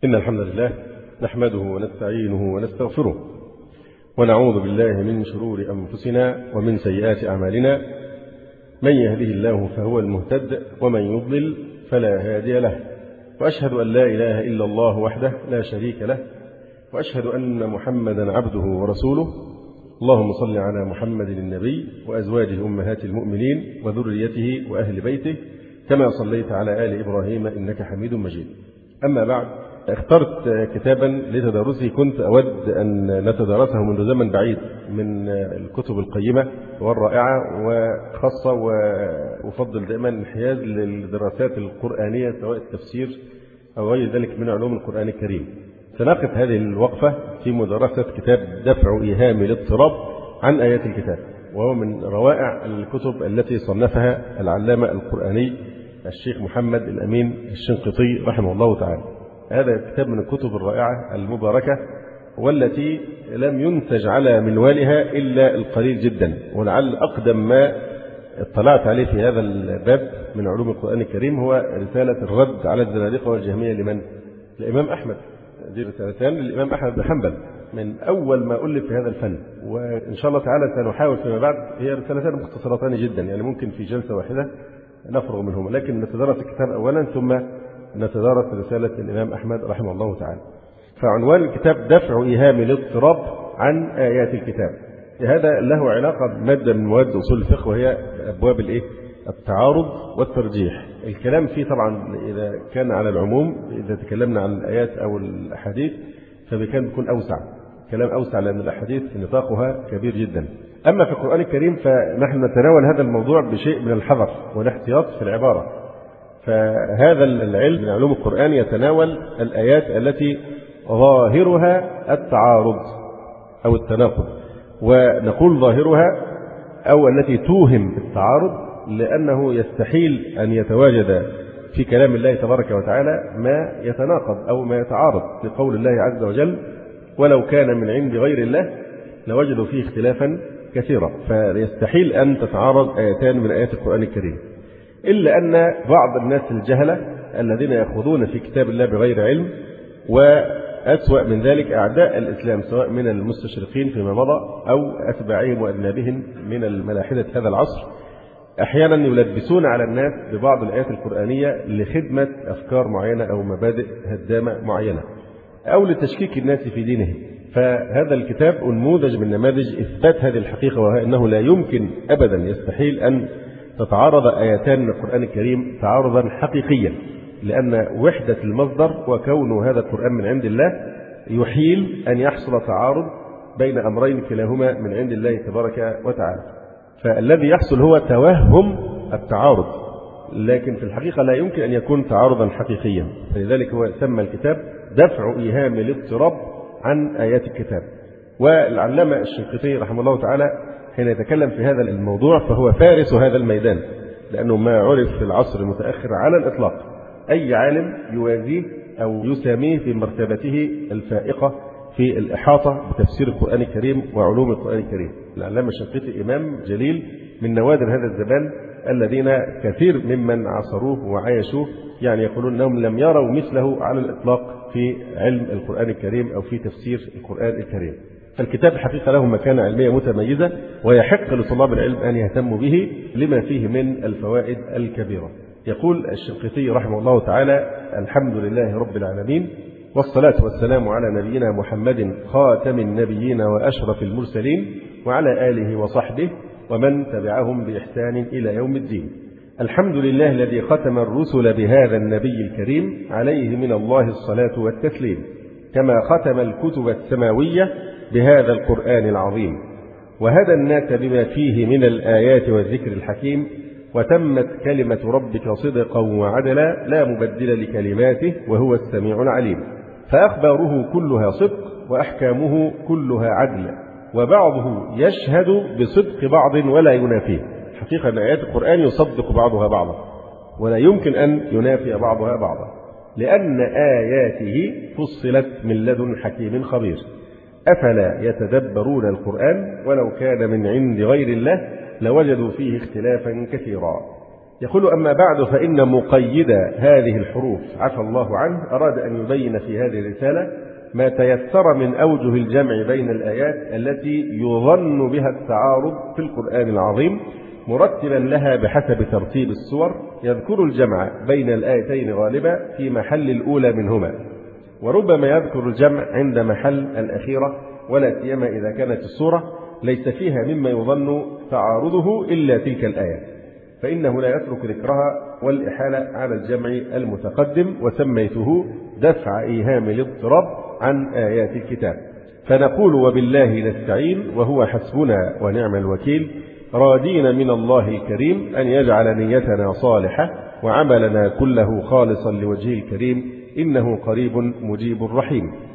إن الحمد لله نحمده ونستعينه ونستغفره ونعوذ بالله من شرور أنفسنا ومن سيئات أعمالنا. من يهده الله فهو المهتد ومن يضلل فلا هادي له، وأشهد أن لا إله إلا الله وحده لا شريك له، وأشهد أن محمدا عبده ورسوله. اللهم صل على محمد النبي وأزواجه أمهات المؤمنين وذريته وأهل بيته كما صليت على آل إبراهيم إنك حميد مجيد. أما بعد، اخترت كتابا لتدارسه كنت أود أن نتدارسه منذ زمن بعيد من الكتب القيمة والرائعة، وخاصة وأفضل دائما الانحياز للدراسات القرآنية سواء التفسير أو غير ذلك من علوم القرآن الكريم. سنقف هذه الوقفة في مدرسة كتاب دفع إيهام الاضطراب عن آيات الكتاب، وهو من روائع الكتب التي صنفها العلامة القرآني الشيخ محمد الأمين الشنقيطي رحمه الله تعالى. هذا كتاب من الكتب الرائعة المباركة، والتي لم ينتج على منوالها إلا القليل جدا، ولعل أقدم ما اطلعت عليه في هذا الباب من علوم القرآن الكريم هو رسالة الرد على الزنادقة والجهمية لمن؟ الإمام أحمد. دي رسالتان للإمام أحمد بن حنبل من أول ما ألف في هذا الفن، وإن شاء الله تعالى سنحاول فيما بعد. هي رسالتان مختصرتان جدا، يعني ممكن في جلسة واحدة نفرغ منهما، لكن نتدارس الكتاب أولا ثم نتدارس رسالة الإمام أحمد رحمه الله تعالى. فعنوان الكتاب دفع إيهام الاضطراب عن آيات الكتاب. هذا له علاقة بمادة من مواد أصول الفقه، وهي أبواب التعارض والترجيح. الكلام فيه طبعا إذا كان على العموم، إذا تكلمنا عن الآيات أو الأحاديث فبكان بيكون أوسع، كلام أوسع، لأن الأحاديث نطاقها كبير جدا. أما في القرآن الكريم فنحن نتناول هذا الموضوع بشيء من الحذر والاحتياط في العبارة. فهذا العلم من علوم القرآن يتناول الآيات التي ظاهرها التعارض أو التناقض، ونقول ظاهرها أو التي توهم التعارض، لأنه يستحيل أن يتواجد في كلام الله تبارك وتعالى ما يتناقض أو ما يتعارض لقول الله عز وجل: ولو كان من عند غير الله لوجدوا فيه اختلافا كثيرا. فيستحيل أن تتعارض آيتان من آيات القرآن الكريم، إلا أن بعض الناس الجهلة الذين يأخذون في كتاب الله بغير علم، وأسوأ من ذلك أعداء الإسلام سواء من المستشرقين فيما مضى أو أتباعهم وأذنابهم من الملاحدة هذا العصر، أحيانا يلبسون على الناس ببعض الآيات القرآنية لخدمة أفكار معينة أو مبادئ هدامة معينة أو لتشكيك الناس في دينهم. فهذا الكتاب نموذج من نماذج إثبات هذه الحقيقة، وهي أنه لا يمكن أبدا، يستحيل أن تتعارض آيتان من القرآن الكريم تعارضا حقيقيا، لأن وحدة المصدر وكون هذا القرآن من عند الله يحيل أن يحصل تعارض بين أمرين كلاهما من عند الله تبارك وتعالى. فالذي يحصل هو توهم التعارض، لكن في الحقيقة لا يمكن أن يكون تعارضا حقيقيا. فلذلك هو سمى الكتاب دفع إيهام الاضطراب عن آيات الكتاب. والعلامة الشنقيطي رحمه الله تعالى حين يتكلم في هذا الموضوع فهو فارس هذا الميدان، لأنه ما عرف في العصر المتأخر على الإطلاق أي عالم يوازيه أو يساميه في مرتبته الفائقة في الإحاطة بتفسير القرآن الكريم وعلوم القرآن الكريم. العلامة الشنقيطي إمام جليل من نوادر هذا الزمان الذين كثير ممن عاصروه وعايشوه يعني يقولون أنهم لم يروا مثله على الإطلاق في علم القرآن الكريم أو في تفسير القرآن الكريم. فالكتاب الحقيقة له مكانة علمية متميزة، ويحق لطلاب العلم أن يهتموا به لما فيه من الفوائد الكبيرة. يقول الشنقيطي رحمه الله تعالى: الحمد لله رب العالمين، والصلاة والسلام على نبينا محمد خاتم النبيين وأشرف المرسلين، وعلى آله وصحبه ومن تبعهم بإحسان إلى يوم الدين. الحمد لله الذي ختم الرسل بهذا النبي الكريم، عليه من الله الصلاة والتسليم، كما ختم الكتب السماوية بهذا القرآن العظيم، وهدى الناس بما فيه من الآيات والذكر الحكيم، وتمت كلمة ربك صدقا وعدلا لا مبدل لكلماته وهو السميع العليم. فأخباره كلها صدق وأحكامه كلها عدل، وبعضه يشهد بصدق بعض ولا ينافيه. حقيقة أن آيات القرآن يصدق بعضها بعضا ولا يمكن أن ينافي بعضها بعضا، لأن آياته فصلت من لدن حكيم خبير. أفلا يتدبرون القرآن ولو كان من عند غير الله لوجدوا فيه اختلافا كثيرا. يقول: أما بعد، فإن مقيد هذه الحروف عفى الله عنه أراد أن يبين في هذه الرسالة ما تيسر من أوجه الجمع بين الآيات التي يظن بها التعارض في القرآن العظيم، مرتبا لها بحسب ترتيب السور، يذكر الجمع بين الآيتين غالبا في محل الأولى منهما، وربما يذكر الجمع عند محل الأخيرة، ولا سيما إذا كانت السورة ليس فيها مما يظن تعارضه إلا تلك الآيات، فإنه لا يترك ذكرها والإحالة على الجمع المتقدم، وسميته دفع إيهام الاضطراب عن آيات الكتاب. فنقول: وبالله نستعين وهو حسبنا ونعم الوكيل، راجين من الله الكريم أن يجعل نيتنا صالحة وعملنا كله خالصا لوجهه الكريم، إنه قريب مجيب رحيم.